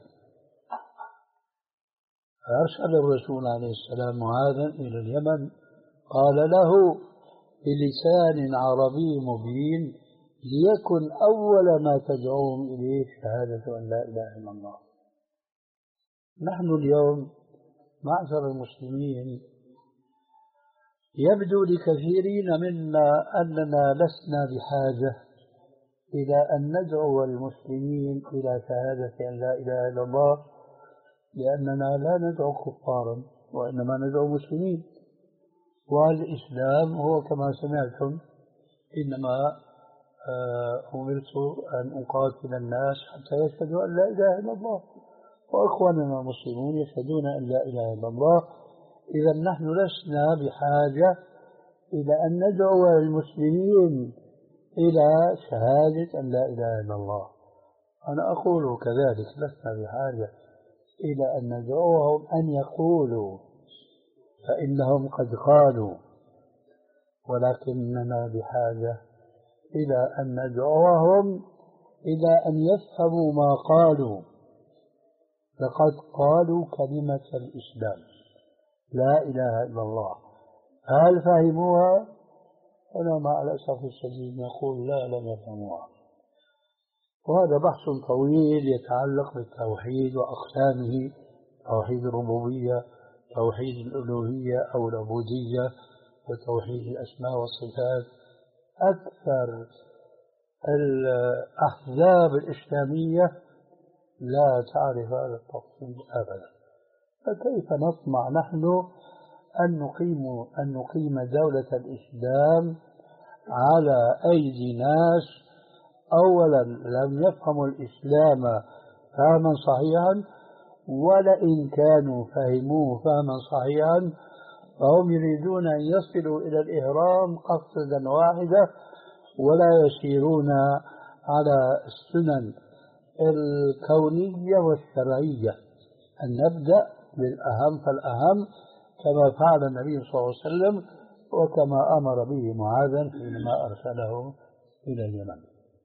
فأرسل الرسول عليه السلام معاذا إلى اليمن قال له بلسان عربي مبين ليكن أول ما تدعوهم إليه شهادة أن لا إله إلا الله. نحن اليوم معشر المسلمين يبدو لكثيرين منا أننا لسنا بحاجة إلى أن ندعو المسلمين إلى شهادة أن لا إله إلا الله، لأننا لا ندعو كفارا وإنما ندعو مسلمين. والإسلام هو كما سمعتم إنما أمرت أن أقاتل الناس حتى يشهدوا أن لا إله إلا الله، وإخواننا المسلمون يشهدون أن لا إله إلا الله. إذا نحن لسنا بحاجة إلى أن ندعو المسلمين إلى شهادة أن لا إله إلا الله. أنا أقول كذلك لسنا بحاجة إلى أن ندعوهم أن يقولوا، فإنهم قد قالوا، ولكننا بحاجة إلى أن ندعوهم إلى أن يفهموا ما قالوا. لقد قالوا كلمة الإسلام لا إله إلا الله، هل فهموها؟ أنا مع الأسف الشديد نقول لا، لم يفهموها. وهذا بحث طويل يتعلق بالتوحيد وأقسامه، توحيد الربوبية، توحيد الألوهية أو العبودية، وتوحيد الأسماء والصفات. أكثر الأحزاب الإسلامية لا تعرف هذا التفصيل أبدا. فكيف نطمع نحن أن نقيم أن نقيم دولة الإسلام على أيدي ناس أولا لم يفهموا الإسلام فهما صحيحا، ولئن كانوا فهموه فهما صحيحا فهم يريدون أن يصلوا إلى الإهرام قصدا واحدة، ولا يسيرون على السنن الكونية والشرعية، أن نبدأ بالأهم فالأهم كما فعل النبي صلى الله عليه وسلم وكما أمر به معاذا حينما أرسله إلى اليمن.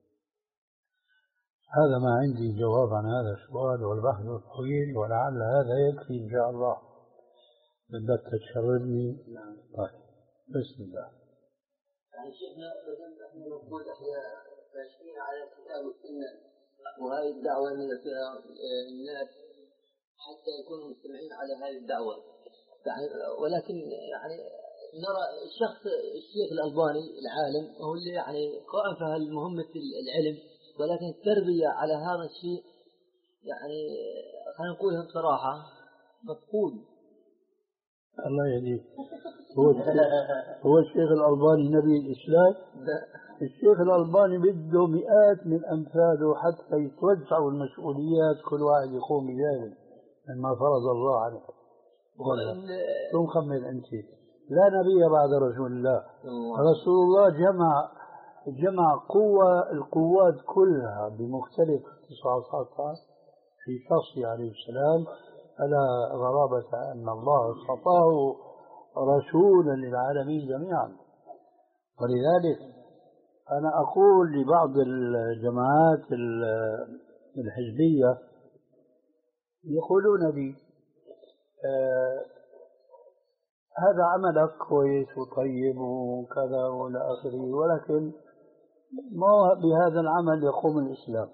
هذا ما عندي جواب عن هذا السؤال، والبحث طويل ولعل هذا يكفي إن شاء الله. بدك تشربني؟ طيب بسم الله. يعني شيخنا نحن نقول احنا ماشيين على الكتاب والسنه، وهذه الدعوه اللي فيها الناس حتى يكونوا مستمعين على هذه الدعوه، يعني ولكن يعني نرى الشخص الشيخ الألباني العالم هو اللي يعني قائم في مهمة العلم، ولكن التربية على هذا الشيء يعني خلينا نقولها بصراحة مفقود. الله يهديك. هو هو الشيخ الألباني نبي الإسلام؟ الشيخ الألباني بده مئات من أمثاله حتى يتوزعوا المسؤوليات، كل واحد يقوم بذلك مما فرض الله عليه. شو مخمن أنت؟ لا نبي بعد رسول الله. رسول الله جمع جمع قوة القوات كلها بمختلف اختصاصاتها في شخصه عليه السلام، ألا غرابة أن الله اصطفاه رسولا للعالمين جميعا. ولذلك أنا أقول لبعض الجماعات الحزبية يقولون لي آه هذا عملك كويس وطيب وكذا والى اخره، ولكن ما بهذا العمل يقوم الاسلام.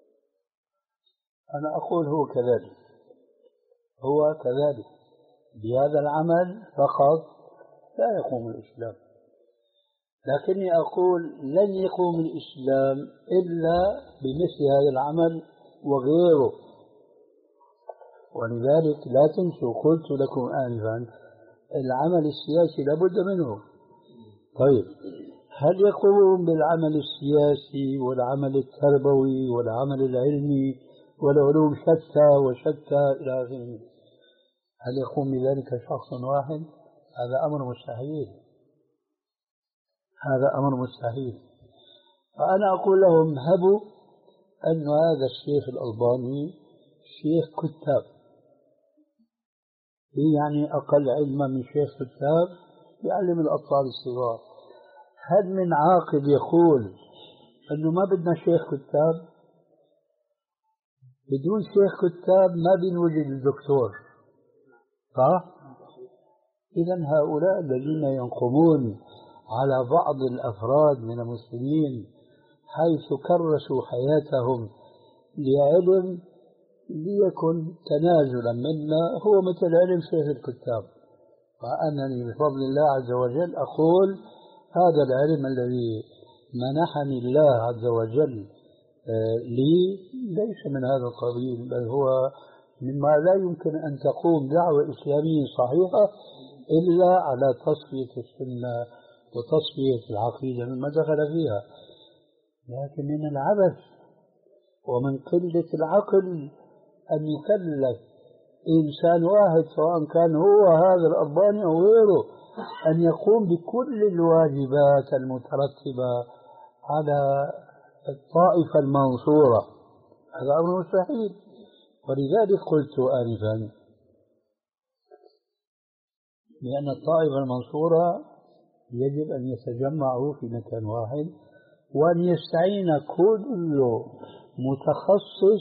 انا اقول هو كذلك، هو كذلك، بهذا العمل فقط لا يقوم الاسلام، لكني اقول لن يقوم الاسلام الا بمثل هذا العمل وغيره. ولذلك لا تنسوا قلت لكم آنفا العمل السياسي لابد منه. طيب هل يقوم بالعمل السياسي والعمل التربوي والعمل العلمي والعلوم شتى وشتى إلى آخره، هل يقوم بذلك شخص واحد؟ هذا أمر مستحيل، هذا أمر مستحيل. فأنا أقول لهم هبوا أن هذا الشيخ الألباني شيخ كتاب، يعني أقل علما من شيخ كتاب يعلم الأطفال الصغار. هل من عاقل يقول أنه ما بدنا شيخ كتاب؟ بدون شيخ كتاب ما بنوجد الدكتور، صح؟ إذن هؤلاء الذين ينقمون على بعض الأفراد من المسلمين حيث كرسوا حياتهم لعلم ليكن تنازلا منا هو مثل علم شيخ الكتاب. وأنني بفضل الله عز وجل أقول هذا العلم الذي منحني الله عز وجل لي ليس من هذا القبيل، بل هو مما لا يمكن أن تقوم دعوة إسلامية صحيحة إلا على تصفية السنة وتصفية العقيدة مما دخل فيها. لكن من العبث ومن قلة العقل أن يكلف إنسان واحد سواء كان هو هذا الألباني أو غيره أن يقوم بكل الواجبات المترتبة على الطائفة المنصورة. هذا أمر مستحيل. ولذلك قلت آنفا لأن الطائفة المنصورة يجب أن يتجمعوا في مكان واحد وأن يستعين كل متخصص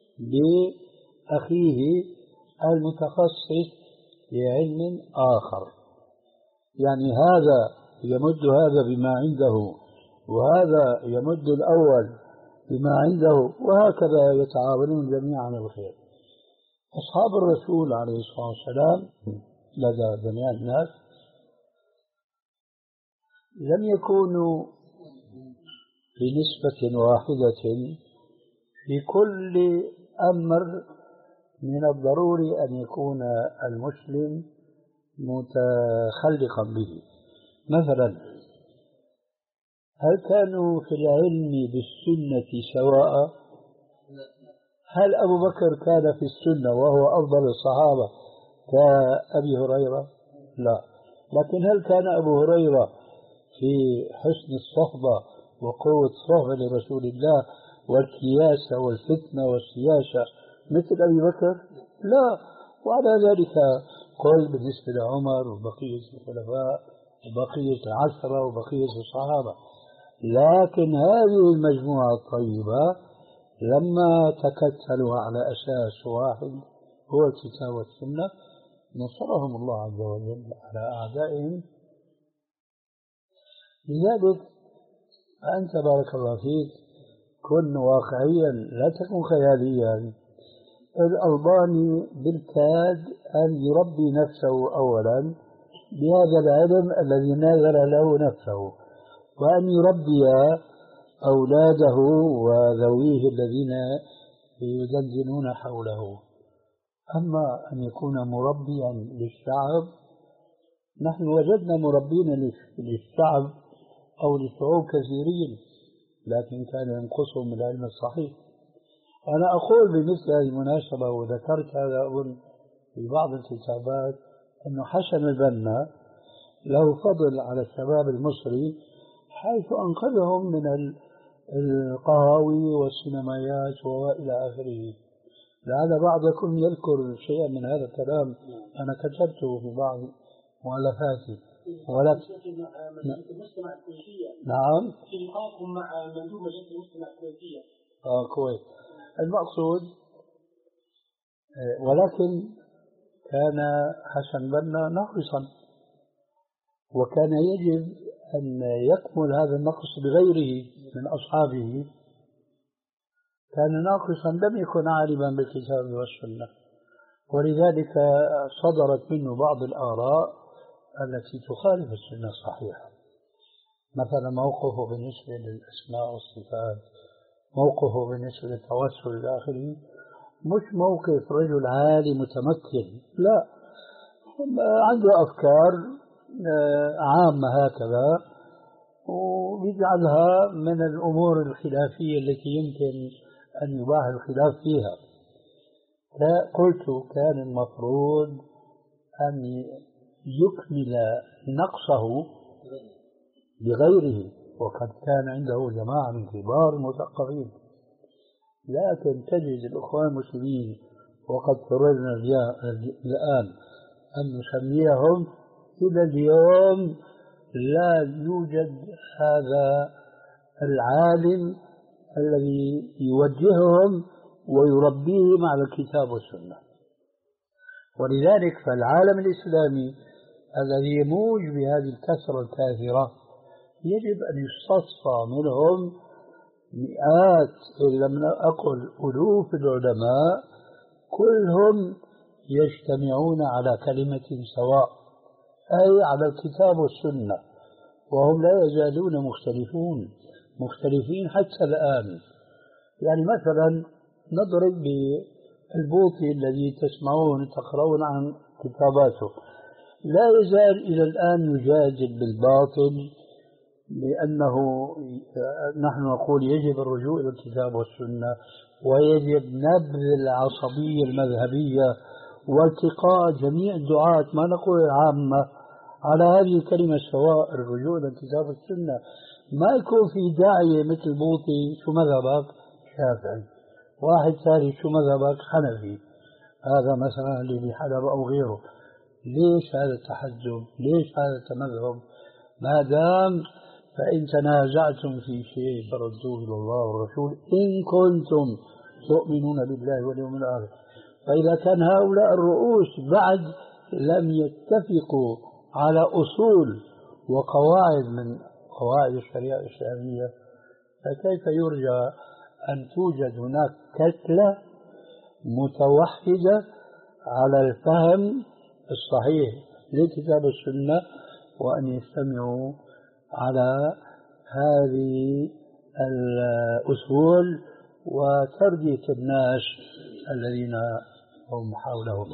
بأخيه المتخصص بعلم آخر، يعني هذا يمد هذا بما عنده وهذا يمد الأول بما عنده، وهكذا يتعاونون جميعا على الخير. أصحاب الرسول عليه الصلاة والسلام لدى جميع الناس لم يكونوا بنسبة واحدة في كل أمر من الضروري أن يكون المسلم متخلقا به. مثلا هل كانوا في العلم بالسنة سواء؟ هل أبو بكر كان في السنة وهو أفضل الصحابة كأبي هريرة؟ لا. لكن هل كان أبو هريرة في حسن الصحبة وقوة صحبة لرسول الله والكياسة والفتنة والسياسة مثل أبي بكر؟ لا. وعلى ذلك قل بالنسبة لعمر وبقية الخلفاء وبقية العشرة وبقية الصحابة. لكن هذه المجموعة الطيبة لما تكتلوا على أساس واحد هو الكتاب والسنة نصرهم الله عز وجل على أعدائهم. لذلك أنت بارك الله فيك كن واقعيا لا تكن خياليا. الألباني بالكاد أن يربي نفسه أولا بهذا العلم الذي نازل له نفسه، وأن يربي أولاده وذويه الذين يدندنون حوله. أما أن يكون مربيا للشعب، نحن وجدنا مربين للشعب أو لشعوب كثيرين، لكن كان ينقصهم العلم الصحيح. أنا أقول بمثل هذه المناسبة، وذكرت هذا أظن في بعض الكتابات، أن حسن البنا له فضل على الشباب المصري حيث أنقذهم من القهاوي والسينمائيات وإلى آخره. لعل بعضكم يذكر شيئا من هذا الكلام أنا كتبته في بعض مؤلفاتي. ولكن مجلة المجتمع الكويتية. نعم. في لقائكم مع مندوب مجلة المجتمع الكويتية. آه كويس. المقصود ولكن كان حسن بنا ناقصا، وكان يجب أن يكمل هذا النقص بغيره من أصحابه. كان ناقصا لم يكن عالما بالكتاب والسنة، ولذلك صدرت منه بعض الآراء التي تخالف السنة الصحيحة. مثلا موقفه بالنسبة للأسماء والصفات، موقفه بالنسبة للتوسل إلى آخره، مش موقف رجل عالي متمكن، لا، عنده أفكار عامة هكذا ويجعلها من الأمور الخلافية التي يمكن أن يباح الخلاف فيها. قلت كان المفروض أن يكمل نقصه بغيره، وقد كان عنده جماعة من كبار المثقفين. لكن تجد الأخوان المسلمين وقد فرضنا الآن أن نسميهم، إلى اليوم لا يوجد هذا العالم الذي يوجههم ويربيهم على الكتاب والسنة. ولذلك فالعالم الإسلامي الذي يموج بهذه الكثرة الكاثرة يجب أن يستصفى منهم مئات إن لم أقل ألوف العلماء كلهم يجتمعون على كلمة سواء، أي على الكتاب والسنة، وهم لا يزالون مختلفون مختلفين حتى الآن. يعني مثلا نضرب بالبوطي الذي تسمعون تقرؤون عن كتاباته، لا يزال إلى الآن يجادل بالباطل، لأنه نحن نقول يجب الرجوع إلى الكتاب والسنة، ويجب نبذ العصبية المذهبية والتقاء جميع الدعاة، ما نقول العامة، على هذه الكلمة سواء، الرجوع إلى الكتاب والسنة. ما يكون في داعية مثل بوطي شو مذهبك؟ شافعي. واحد ثاني شو مذهبك؟ حنفي. هذا مثلا اللي بحلب أو غيره. ليش هذا التحزب؟ ليش هذا التمذهب؟ ما دام فإن تنازعتم في شيء فردوه إلى الله والرسول إن كنتم تؤمنون بالله واليوم الآخر. فإذا كان هؤلاء الرؤوس بعد لم يتفقوا على أصول وقواعد من قواعد الشريعة الإسلامية، فكيف يرجى أن توجد هناك كتلة متوحدة على الفهم الصحيح للكتاب والسنة وأن يجتمعوا على هذه الأصول وتربية الناس الذين هم حولهم؟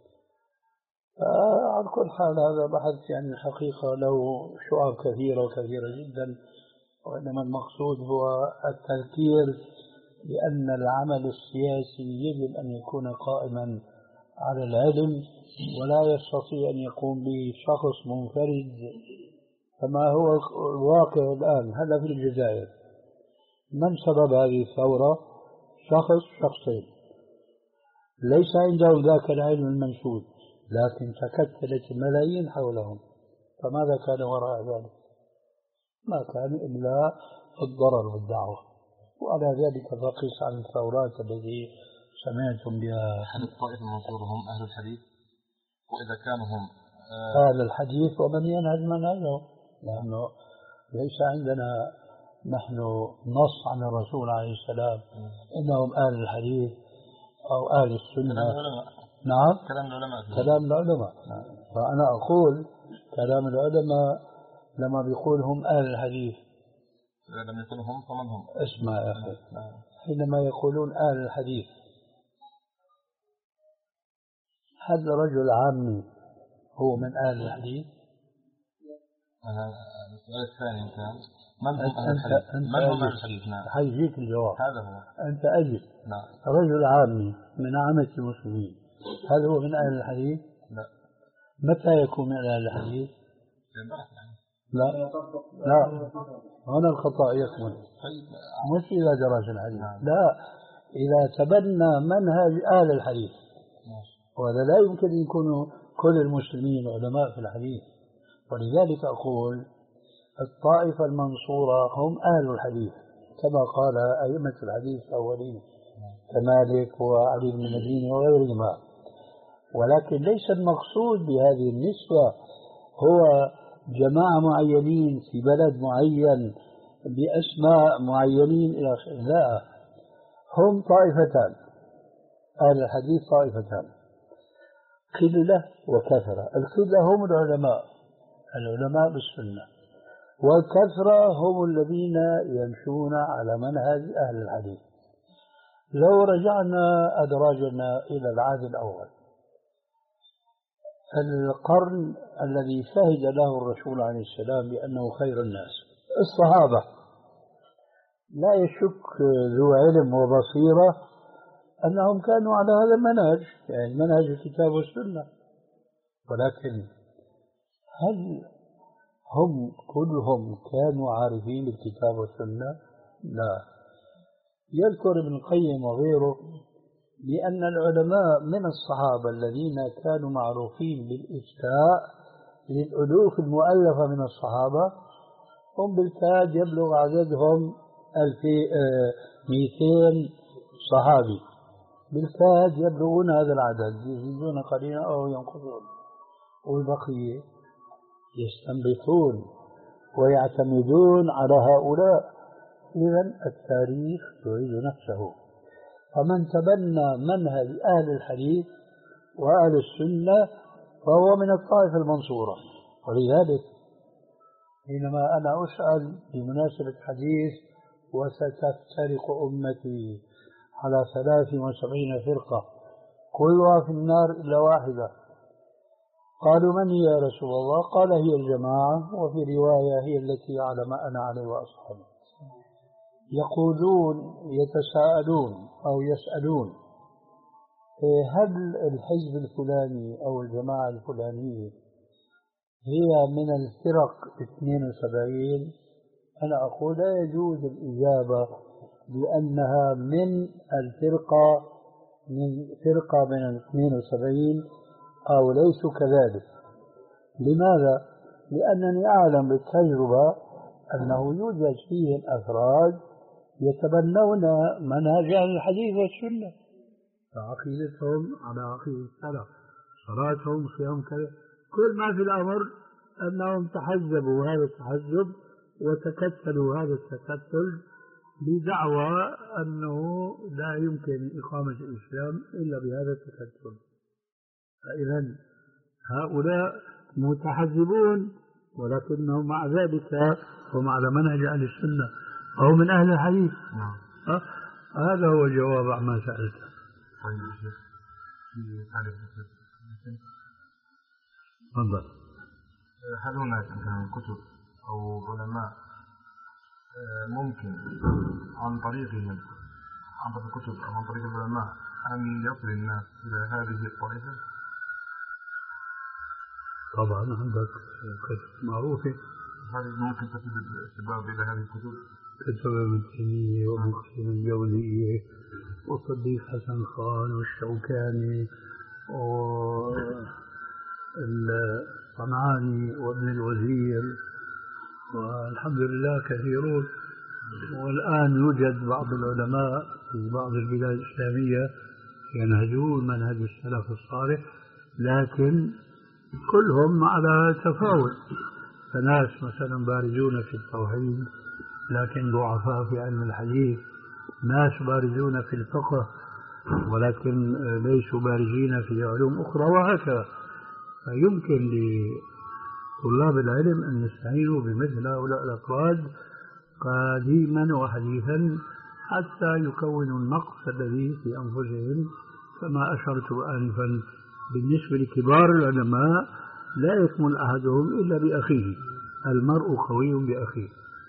على كل حال هذا بحث يعني الحقيقة له شعب كثيرة وكثيرة جدا، وإنما المقصود هو التذكير بأن العمل السياسي يجب أن يكون قائما على العلم، ولا يستطيع أن يقوم به شخص منفرد كما هو الواقع الآن هذا في الجزائر. من سبب هذه الثورة؟ شخص شخصين ليس عندهم ذاك العلم المنشود، لكن تكتلت الملايين حولهم. فماذا كان وراء ذلك؟ ما كان إلا الضرر والدعوة. وعلى ذلك فقس عن الثورات التي سمعتم بها. هل الطائفة المنصورة هم أهل الحديث؟ وإذا كانوا هم أهل الحديث ومن ينهج منهجهم، لأنه ليس عندنا نحن نص عن الرسول عليه السلام إنهم أهل الحديث أو أهل السنة. كلام العلماء. نعم كلام العلماء. كلام العلماء. فأنا أقول كلام العلماء لما بيقول هم أهل الحديث، إذا لم يكونوا هم فمن هم؟ اسمع يا أخي، حينما يقولون أهل الحديث هل رجل عامي هو من أهل الحديث؟ السؤال الثاني كان من هم أهل الحديث؟ من هم أهل الحديث؟ نعم. حيجيك الجواب. هذا هو. أنت أجل. نعم. رجل عامي من عامة المسلمين هل هو من أهل الحديث؟ لا. متى يكون من أهل الحديث؟ لا لا هنا الخطأ يكمن، مش إذا درس الحديث. لا، إذا تبنى منهج أهل الحديث. وهذا لا يمكن أن يكونوا كل المسلمين علماء في الحديث. ولذلك أقول الطائفة المنصورة هم أهل الحديث كما قال أئمة الحديث الأولين كمالك وعلي بن المديني وغيرهما. ولكن ليس المقصود بهذه النسبة هو جماعة معينين في بلد معين بأسماء معينين إلى آخره. لا، هم طائفتان. أهل الحديث طائفتان، قلة وكثرة. القلة هم العلماء، العلماء بالسنة، والكثرة هم الذين يمشون على منهج أهل الحديث. لو رجعنا أدراجنا إلى العهد الأول، القرن الذي شهد له الرسول عليه السلام بأنه خير الناس، الصحابة، لا يشك ذو علم وبصيرة أنهم كانوا على هذا المنهج، يعني منهج الكتاب والسنة. ولكن هل هم كلهم كانوا عارفين بالكتاب والسنة؟ لا. يذكر ابن القيم وغيره بأن العلماء من الصحابة الذين كانوا معروفين بالإفتاء للألوف المؤلفة من الصحابة هم بالكاد يبلغ عددهم مئتين صحابي، بالكاد يبلغون هذا العدد، يزيدون قليلا أو ينقصون، والبقية يستنبطون ويعتمدون على هؤلاء. إذن التاريخ يعيد نفسه. فمن تبنى منهج أهل الحديث وأهل السنة فهو من الطائفة المنصورة. ولذلك حينما أنا أسأل بمناسبة حديث وستفترق أمتي على ثلاث وسبعين فرقة كلها في النار إلا واحدة، قالوا من هي يا رسول الله؟ قال هي الجماعة، وفي رواية هي التي على ما أنا عليه وأصحابي. يقولون يتساءلون أو يسألون هل الحزب الفلاني أو الجماعة الفلانية هي من الفرق اثنين وسبعين؟ أنا أقول لا يجوز الإجابة لأنها من الفرقة من فرقة من الاثنين وسبعين أو ليسوا كذلك. لماذا؟ لأنني أعلم بالتجربة أنه يوجد فيهم أفراد يتبنون منهج أهل الحديث والسنة، فعقيدتهم على عقيدة السلف، صلاتهم صيام كذا، كل ما في الأمر أنهم تحزبوا هذا التحزب وتكتلوا هذا التكتل بدعوى أنه لا يمكن إقامة الإسلام إلا بهذا التكتل. فإذا هؤلاء متحزبون ولكنهم مع ذلك هم على منهج أهل السنة أو من أهل الحديث. نعم. أه؟ هذا هو الجواب عما سألته. طيب يا شيخ، في تعريف تفضل. هل هناك كتب أو علماء ممكن عن طريقهم عن طريق الكتب أو عن طريق العلماء أن يصل الناس إلى هذه الطائفة؟ طبعا عندك كتب معروفة هذه ممكن تفيد الشباب إلى هذه الكتب؟ كتب ابن تيمية وابن قيم الجوزية والصديق حسن خان والشوكاني والصنعاني وابن الوزير، والحمد لله كثيرون. والآن يوجد بعض العلماء في بعض البلاد الإسلامية ينهجون منهج السلف الصالح، لكن كلهم على تفاوت. فناس مثلا بارزون في التوحيد لكن ضعفاء في علم الحديث، ناس بارزون في الفقه ولكن ليسوا بارزين في علوم أخرى، وهكذا. فيمكن لطلاب العلم أن يستعينوا بمثل هؤلاء الأفراد قديما وحديثا حتى يكونوا النقص الذي في أنفسهم. كما أشرت آنفا بالنسبة لكبار العلماء لا يكمل أحدهم إلا بأخيه، المرء قوي بأخيه.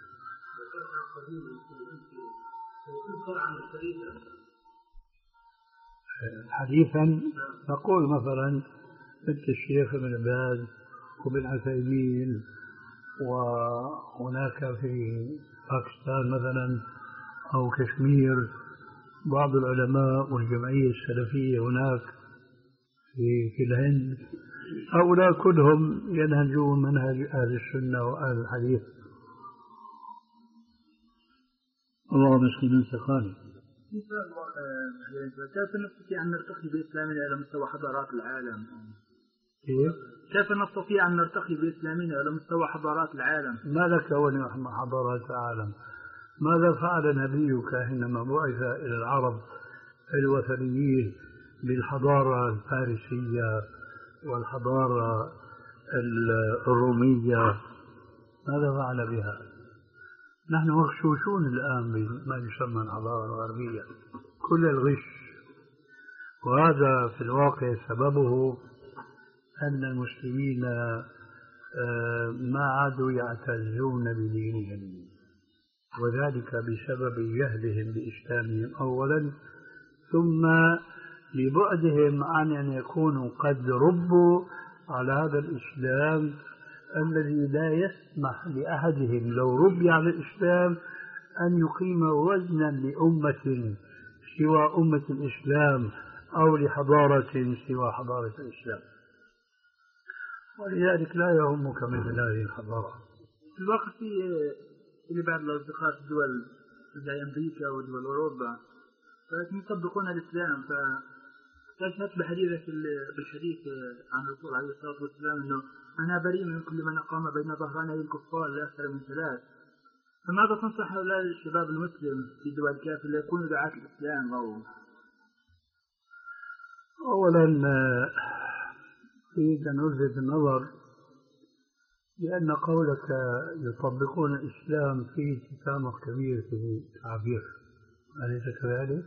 حديثا نقول مثلا مثل الشيخ ابن باز وابن عثيمين، وهناك في باكستان مثلا أو كشمير بعض العلماء والجمعية السلفية هناك في في الهند، هؤلاء كلهم ينهجون منهج أهل السنة وأهل الحديث. الله مسلم سخاني. كيف نستطيع أن نرتقي بإسلامنا إلى مستوى حضارات العالم؟ كيف؟ كيف نستطيع أن نرتقي بإسلامنا إلى مستوى حضارات العالم؟ ما لك ولنحن حضارات العالم؟ ماذا فعل نبيك حينما بعث إلى العرب الوثنيين بالحضارة الفارسية والحضارة الرومية؟ ماذا فعل بها؟ نحن مغشوشون الآن بما يسمى الحضارة الغربية، كل الغش. وهذا في الواقع سببه أن المسلمين ما عادوا يعتزون بدينهم، وذلك بسبب جهلهم بإسلامهم أولا، ثم لبعدهم عن أن يكونوا قد ربوا على هذا الإسلام الذي لا يسمح لأحدهم لو ربي على الإسلام أن يقيم وزنا لأمة سوى أمة الإسلام أو لحضارة سوى حضارة الإسلام، ولذلك لا يهمك مثل هذه الحضارة. في الوقت اللي بعض الأصدقاء في الدول زي أمريكا ودول أوروبا يطبقون الإسلام، فكشفت بحديثك بالحديث عن الرسول عليه الصلاة والسلام أنه أنا بريء من كل من أقام بين ظهراني الكفار لا أكثر من ثلاث. فماذا تنصح هؤلاء الشباب المسلم في دول الكافر لا يكونوا دعاة الإسلام؟ أو أولا أريد أن ألفت النظر لأن قولك يطبقون الإسلام فيه تسامح كبير في التعبير، أليس كذلك؟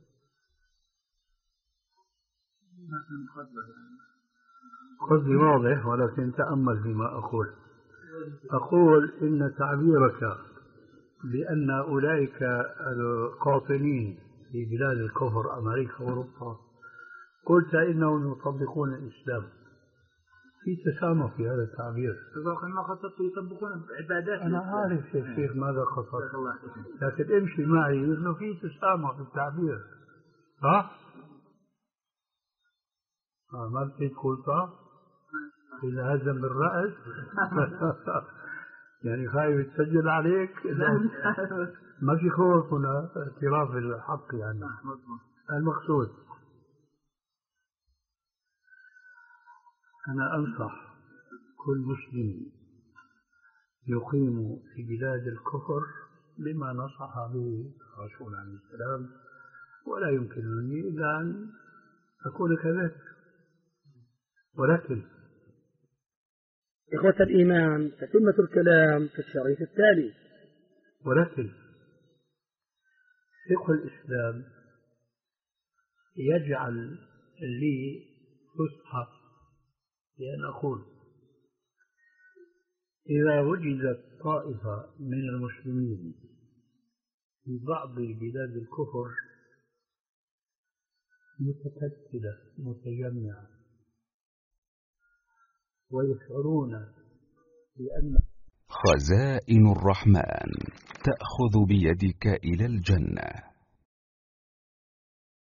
قصدي واضح، ولكن تأمل فيما أقول. أقول إن تعبيرك بأن أولئك القاطنين في بلاد الكفر أمريكا وأوروبا قلت إنهم يطبقون الإسلام، في تسامح في هذا التعبير. ما قصدت يطبقون عبادات. أنا عارف يا شيخ ماذا قصدت، لكن امشي معي إنه في تسامح في التعبير. ها؟ آه ما بتقول قلت إذا هزم بالرأس يعني خايف تسجل عليك. ما في خوف هنا، اعتراف الحق يعني. المقصود أنا أنصح كل مسلم يقيم في بلاد الكفر بما نصح به الرسول عليه السلام، ولا يمكنني إلا أن أكون كذلك. ولكن إخوة الإيمان، تتمة الكلام في الشريط التالي. ولكن فقه الإسلام يجعل لي فسحة لأن أقول إذا وجدت طائفة من المسلمين في بعض بلاد الكفر متكتلة متجمعة ويشعرون بأن خزائن الرحمن تأخذ بيدك إلى الجنة.